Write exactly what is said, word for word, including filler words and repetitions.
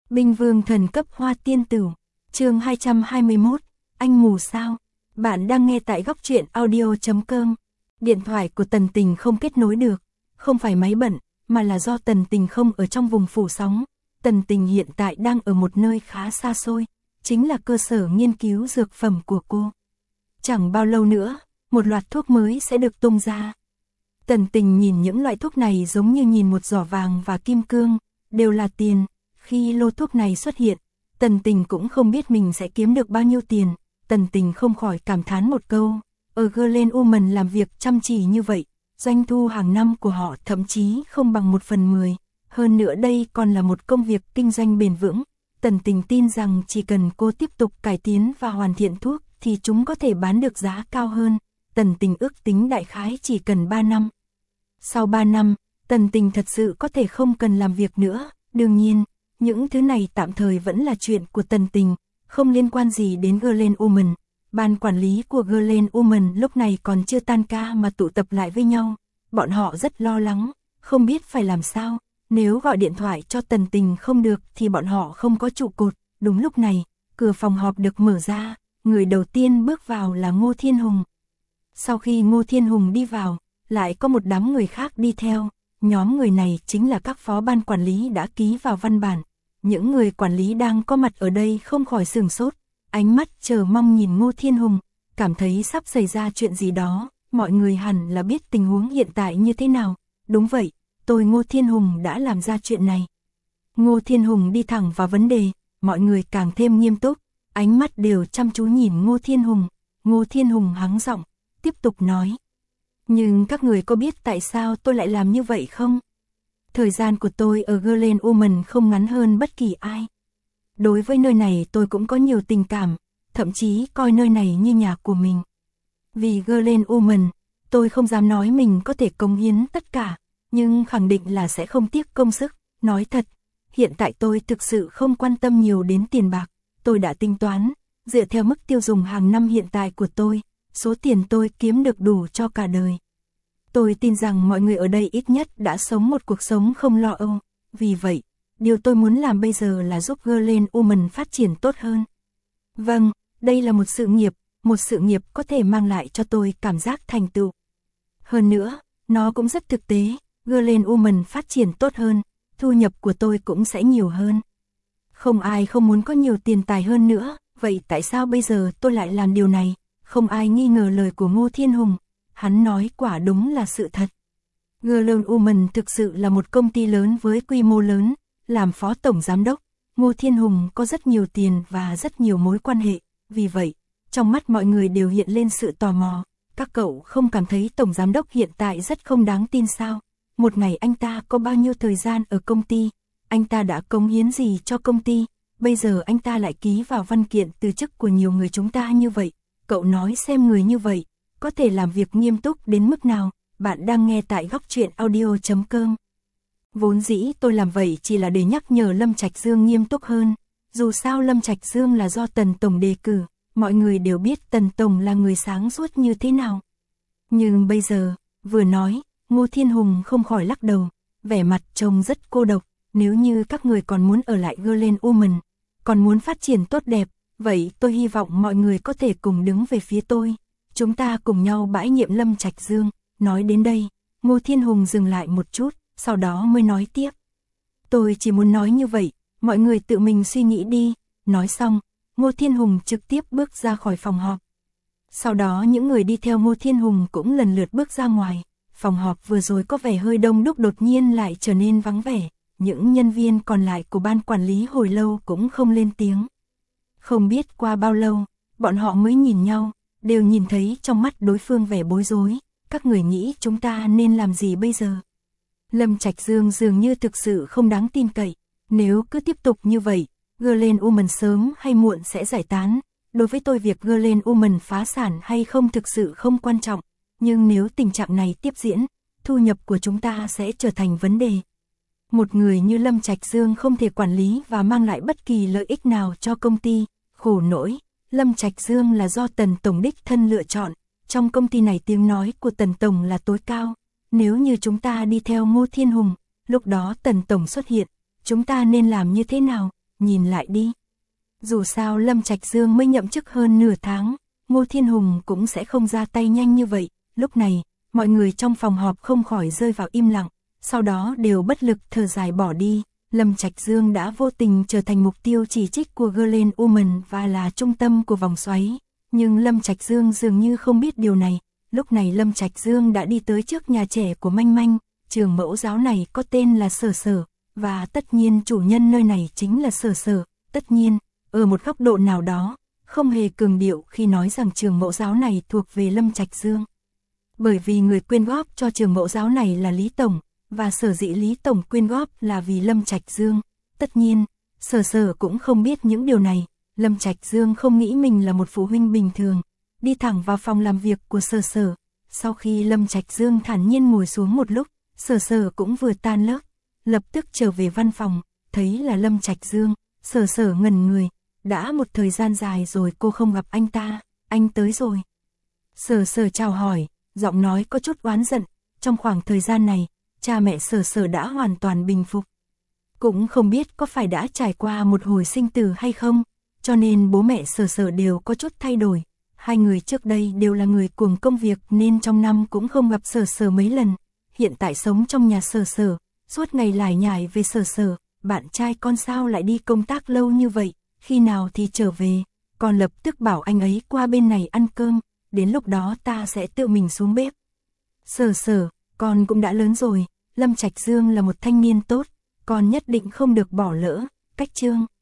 Binh vương thần cấp hoa tiên tử, chương hai trăm hai mươi mốt, anh mù sao? Bạn đang nghe tại góc truyện audio chấm com. Điện thoại của Tần Tình không kết nối được, không phải máy bận, mà là do Tần Tình không ở trong vùng phủ sóng. Tần Tình hiện tại đang ở một nơi khá xa xôi, chính là cơ sở nghiên cứu dược phẩm của cô. Chẳng bao lâu nữa, một loạt thuốc mới sẽ được tung ra. Tần Tình nhìn những loại thuốc này giống như nhìn một giỏ vàng và kim cương, đều là tiền. Khi lô thuốc này xuất hiện, Tần Tình cũng không biết mình sẽ kiếm được bao nhiêu tiền. Tần Tình không khỏi cảm thán một câu, ở Glen Woman làm việc chăm chỉ như vậy, doanh thu hàng năm của họ thậm chí không bằng một phần mười. Hơn nữa đây còn là một công việc kinh doanh bền vững. Tần Tình tin rằng chỉ cần cô tiếp tục cải tiến và hoàn thiện thuốc thì chúng có thể bán được giá cao hơn. Tần Tình ước tính đại khái chỉ cần ba năm. Sau ba năm, Tần Tình thật sự có thể không cần làm việc nữa. Đương nhiên, những thứ này tạm thời vẫn là chuyện của Tần Tình, không liên quan gì đến Glen Woman. Ban quản lý của Glen Woman lúc này còn chưa tan ca mà tụ tập lại với nhau. Bọn họ rất lo lắng, không biết phải làm sao. Nếu gọi điện thoại cho Tần Tình không được thì bọn họ không có trụ cột. Đúng lúc này, cửa phòng họp được mở ra, người đầu tiên bước vào là Ngô Thiên Hùng. Sau khi Ngô Thiên Hùng đi vào, lại có một đám người khác đi theo. Nhóm người này chính là các phó ban quản lý đã ký vào văn bản. Những người quản lý đang có mặt ở đây không khỏi sửng sốt, ánh mắt chờ mong nhìn Ngô Thiên Hùng, cảm thấy sắp xảy ra chuyện gì đó. Mọi người hẳn là biết tình huống hiện tại như thế nào. Đúng vậy, tôi Ngô Thiên Hùng đã làm ra chuyện này. Ngô Thiên Hùng đi thẳng vào vấn đề, mọi người càng thêm nghiêm túc, ánh mắt đều chăm chú nhìn Ngô Thiên Hùng. Ngô Thiên Hùng hắng giọng, tiếp tục nói. Nhưng các người có biết tại sao tôi lại làm như vậy không? Thời gian của tôi ở Glen Woman không ngắn hơn bất kỳ ai. Đối với nơi này tôi cũng có nhiều tình cảm, thậm chí coi nơi này như nhà của mình. Vì Glen Woman, tôi không dám nói mình có thể cống hiến tất cả, nhưng khẳng định là sẽ không tiếc công sức. Nói thật, hiện tại tôi thực sự không quan tâm nhiều đến tiền bạc. Tôi đã tính toán, dựa theo mức tiêu dùng hàng năm hiện tại của tôi, số tiền tôi kiếm được đủ cho cả đời. Tôi tin rằng mọi người ở đây ít nhất đã sống một cuộc sống không lo âu. Vì vậy, điều tôi muốn làm bây giờ là giúp Glen Woman phát triển tốt hơn. Vâng, đây là một sự nghiệp, một sự nghiệp có thể mang lại cho tôi cảm giác thành tựu. Hơn nữa, nó cũng rất thực tế, Glen Woman phát triển tốt hơn, thu nhập của tôi cũng sẽ nhiều hơn. Không ai không muốn có nhiều tiền tài hơn nữa, vậy tại sao bây giờ tôi lại làm điều này? Không ai nghi ngờ lời của Ngô Thiên Hùng, hắn nói quả đúng là sự thật. Glen Woman thực sự là một công ty lớn với quy mô lớn, làm phó tổng giám đốc, Ngô Thiên Hùng có rất nhiều tiền và rất nhiều mối quan hệ, vì vậy, trong mắt mọi người đều hiện lên sự tò mò. Các cậu không cảm thấy tổng giám đốc hiện tại rất không đáng tin sao? Một ngày anh ta có bao nhiêu thời gian ở công ty? Anh ta đã cống hiến gì cho công ty? Bây giờ anh ta lại ký vào văn kiện từ chức của nhiều người chúng ta như vậy. Cậu nói xem người như vậy, có thể làm việc nghiêm túc đến mức nào? Bạn đang nghe tại góc truyện audio chấm com. Vốn dĩ tôi làm vậy chỉ là để nhắc nhở Lâm Trạch Dương nghiêm túc hơn. Dù sao Lâm Trạch Dương là do Tần Tổng đề cử, mọi người đều biết Tần Tổng là người sáng suốt như thế nào. Nhưng bây giờ, vừa nói, Ngô Thiên Hùng không khỏi lắc đầu, vẻ mặt trông rất cô độc. Nếu như các người còn muốn ở lại Glen Woman, còn muốn phát triển tốt đẹp, vậy tôi hy vọng mọi người có thể cùng đứng về phía tôi. Chúng ta cùng nhau bãi nhiệm Lâm Trạch Dương. Nói đến đây, Ngô Thiên Hùng dừng lại một chút, sau đó mới nói tiếp. Tôi chỉ muốn nói như vậy, mọi người tự mình suy nghĩ đi. Nói xong, Ngô Thiên Hùng trực tiếp bước ra khỏi phòng họp. Sau đó những người đi theo Ngô Thiên Hùng cũng lần lượt bước ra ngoài. Phòng họp vừa rồi có vẻ hơi đông đúc đột nhiên lại trở nên vắng vẻ. Những nhân viên còn lại của ban quản lý hồi lâu cũng không lên tiếng. Không biết qua bao lâu, bọn họ mới nhìn nhau, đều nhìn thấy trong mắt đối phương vẻ bối rối. Các người nghĩ chúng ta nên làm gì bây giờ? Lâm Trạch Dương dường như thực sự không đáng tin cậy. Nếu cứ tiếp tục như vậy, Glen Woman sớm hay muộn sẽ giải tán. Đối với tôi việc Glen Woman phá sản hay không thực sự không quan trọng. Nhưng nếu tình trạng này tiếp diễn, thu nhập của chúng ta sẽ trở thành vấn đề. Một người như Lâm Trạch Dương không thể quản lý và mang lại bất kỳ lợi ích nào cho công ty. Khổ nỗi, Lâm Trạch Dương là do Tần Tổng đích thân lựa chọn. Trong công ty này tiếng nói của Tần Tổng là tối cao. Nếu như chúng ta đi theo Ngô Thiên Hùng, lúc đó Tần Tổng xuất hiện, chúng ta nên làm như thế nào? nhìn lại đi. Dù sao Lâm Trạch Dương mới nhậm chức hơn nửa tháng, Ngô Thiên Hùng cũng sẽ không ra tay nhanh như vậy. Lúc này, mọi người trong phòng họp không khỏi rơi vào im lặng, sau đó đều bất lực thở dài bỏ đi. Lâm Trạch Dương đã vô tình trở thành mục tiêu chỉ trích của Girl Woman và là trung tâm của vòng xoáy. Nhưng Lâm Trạch Dương dường như không biết điều này. Lúc này Lâm Trạch Dương đã đi tới trước nhà trẻ của Manh Manh. Trường mẫu giáo này có tên là Sở Sở, và tất nhiên chủ nhân nơi này chính là Sở Sở. Tất nhiên, ở một góc độ nào đó, không hề cường điệu khi nói rằng trường mẫu giáo này thuộc về Lâm Trạch Dương. Bởi vì người quyên góp cho trường mẫu giáo này là Lý Tổng, và sở dĩ Lý Tổng quyên góp là vì Lâm Trạch Dương. Tất nhiên, Sở Sở cũng không biết những điều này. Lâm Trạch Dương không nghĩ mình là một phụ huynh bình thường, đi thẳng vào phòng làm việc của Sở Sở. Sau khi Lâm Trạch Dương thản nhiên ngồi xuống một lúc, Sở Sở cũng vừa tan lớp, lập tức trở về văn phòng, thấy là Lâm Trạch Dương. Sở Sở ngẩn người, đã một thời gian dài rồi cô không gặp anh ta, anh tới rồi. Sở Sở chào hỏi, giọng nói có chút oán giận. Trong khoảng thời gian này, cha mẹ Sở Sở đã hoàn toàn bình phục. Cũng không biết có phải đã trải qua một hồi sinh tử hay không, cho nên bố mẹ Sở Sở đều có chút thay đổi. Hai người trước đây đều là người cuồng công việc nên trong năm cũng không gặp Sở Sở mấy lần. Hiện tại sống trong nhà Sở Sở, suốt ngày lải nhải về Sở Sở. Bạn trai con sao lại đi công tác lâu như vậy, khi nào thì trở về, con lập tức bảo anh ấy qua bên này ăn cơm, đến lúc đó ta sẽ tự mình xuống bếp. Sở Sở, con cũng đã lớn rồi, Lâm Trạch Dương là một thanh niên tốt, con nhất định không được bỏ lỡ. Cách chương